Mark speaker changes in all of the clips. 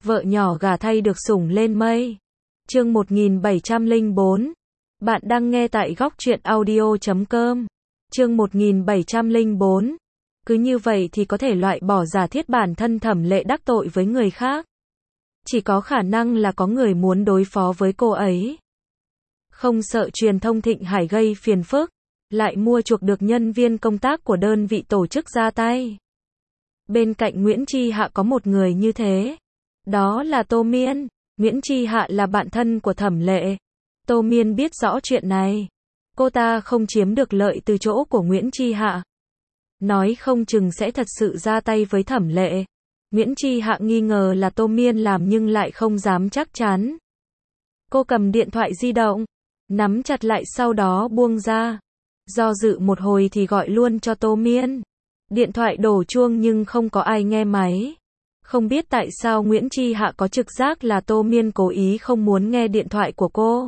Speaker 1: vợ nhỏ gả thay được sủng lên mây. Chương 1704. Bạn đang nghe tại góc truyện audio.com. Chương 1704. Cứ như vậy thì có thể loại bỏ giả thiết bản thân Thẩm Lệ đắc tội với người khác. Chỉ có khả năng là có người muốn đối phó với cô ấy. Không sợ truyền thông Thịnh Hải gây phiền phức, lại mua chuộc được nhân viên công tác của đơn vị tổ chức ra tay. Bên cạnh Nguyễn Chi Hạ có một người như thế. Đó là Tô Miên. Nguyễn Chi Hạ là bạn thân của Thẩm Lệ. Tô Miên biết rõ chuyện này. Cô ta không chiếm được lợi từ chỗ của Nguyễn Chi Hạ. Nói không chừng sẽ thật sự ra tay với Thẩm Lệ. Nguyễn Chi Hạ nghi ngờ là Tô Miên làm nhưng lại không dám chắc chắn. Cô cầm điện thoại di động, nắm chặt lại sau đó buông ra. Do dự một hồi thì gọi luôn cho Tô Miên. Điện thoại đổ chuông nhưng không có ai nghe máy. Không biết tại sao Nguyễn Chi Hạ có trực giác là Tô Miên cố ý không muốn nghe điện thoại của cô.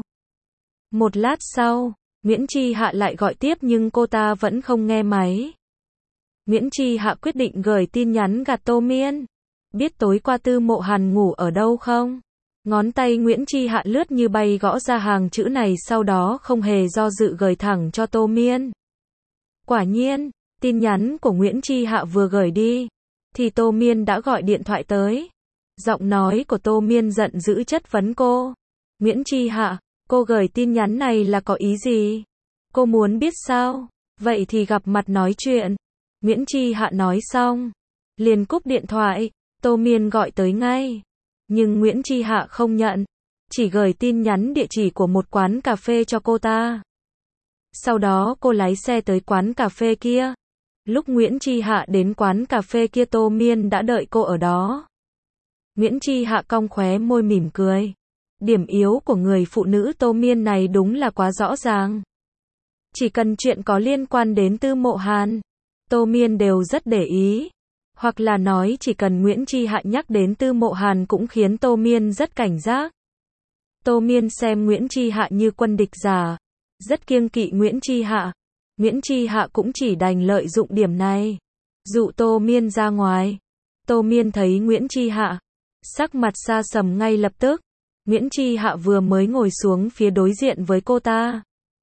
Speaker 1: Một lát sau, Nguyễn Chi Hạ lại gọi tiếp nhưng cô ta vẫn không nghe máy. Nguyễn Chi Hạ quyết định gửi tin nhắn gạt Tô Miên. Biết tối qua Tư Mộ Hàn ngủ ở đâu không? Ngón tay Nguyễn Chi Hạ lướt như bay gõ ra hàng chữ này, sau đó không hề do dự gửi thẳng cho Tô Miên. Quả nhiên, tin nhắn của Nguyễn Chi Hạ vừa gửi đi, thì Tô Miên đã gọi điện thoại tới. Giọng nói của Tô Miên giận dữ chất vấn cô. Nguyễn Chi Hạ, cô gửi tin nhắn này là có ý gì? Cô muốn biết sao? Vậy thì gặp mặt nói chuyện. Nguyễn Chi Hạ nói xong, liền cúp điện thoại. Tô Miên gọi tới ngay. Nhưng Nguyễn Chi Hạ không nhận. Chỉ gửi tin nhắn địa chỉ của một quán cà phê cho cô ta. Sau đó cô lái xe tới quán cà phê kia. Lúc Nguyễn Chi Hạ đến quán cà phê kia, Tô Miên đã đợi cô ở đó. Nguyễn Chi Hạ cong khóe môi mỉm cười. Điểm yếu của người phụ nữ Tô Miên này đúng là quá rõ ràng. Chỉ cần chuyện có liên quan đến Tư Mộ Hàn, Tô Miên đều rất để ý. Hoặc là nói chỉ cần Nguyễn Chi Hạ nhắc đến Tư Mộ Hàn cũng khiến Tô Miên rất cảnh giác. Tô Miên xem Nguyễn Chi Hạ như quân địch giả, rất kiêng kỵ Nguyễn Chi Hạ. Nguyễn Chi Hạ cũng chỉ đành lợi dụng điểm này, dụ Tô Miên ra ngoài. Tô Miên thấy Nguyễn Chi Hạ, sắc mặt xa sầm ngay lập tức. Nguyễn Chi Hạ vừa mới ngồi xuống phía đối diện với cô ta.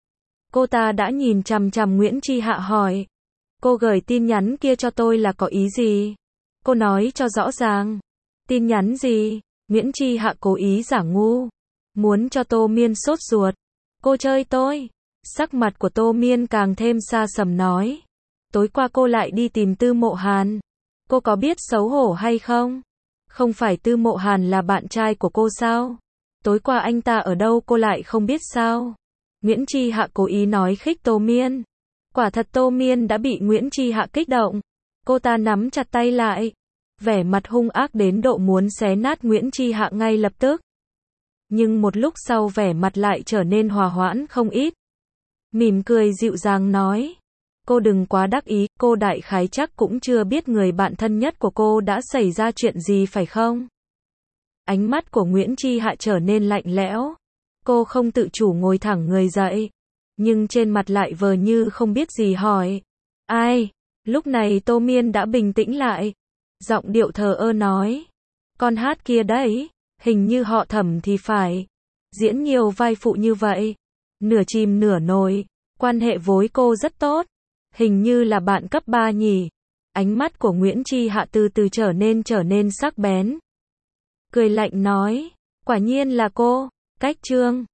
Speaker 1: Cô ta đã nhìn chằm chằm Nguyễn Chi Hạ hỏi. Cô gửi tin nhắn kia cho tôi là có ý gì? Cô nói cho rõ ràng. Tin nhắn gì? Nguyễn Chi Hạ cố ý giả ngu, muốn cho Tô Miên sốt ruột. Cô chơi tôi. Sắc mặt của Tô Miên càng thêm xa sầm nói. Tối qua cô lại đi tìm Tư Mộ Hàn. Cô có biết xấu hổ hay không? Không phải Tư Mộ Hàn là bạn trai của cô sao? Tối qua anh ta ở đâu cô lại không biết sao? Nguyễn Chi Hạ cố ý nói khích Tô Miên. Quả thật Tô Miên đã bị Nguyễn Chi Hạ kích động. Cô ta nắm chặt tay lại, vẻ mặt hung ác đến độ muốn xé nát Nguyễn Chi Hạ ngay lập tức. Nhưng một lúc sau vẻ mặt lại trở nên hòa hoãn không ít. Mỉm cười dịu dàng nói. Cô đừng quá đắc ý, cô đại khái chắc cũng chưa biết người bạn thân nhất của cô đã xảy ra chuyện gì phải không? Ánh mắt của Nguyễn Chi Hạ trở nên lạnh lẽo. Cô không tự chủ ngồi thẳng người dậy, nhưng trên mặt lại vờ như không biết gì hỏi. Ai? Lúc này Tô Miên đã bình tĩnh lại. Giọng điệu thờ ơ nói. Con hát kia đấy, hình như họ Thẩm thì phải. Diễn nhiều vai phụ như vậy. Nửa chìm nửa nổi. Quan hệ với cô rất tốt. Hình như là bạn cấp 3 nhỉ. Ánh mắt của Nguyễn Chi Hạ từ từ trở nên sắc bén. Cười lạnh nói. Quả nhiên là cô. Cách Trương.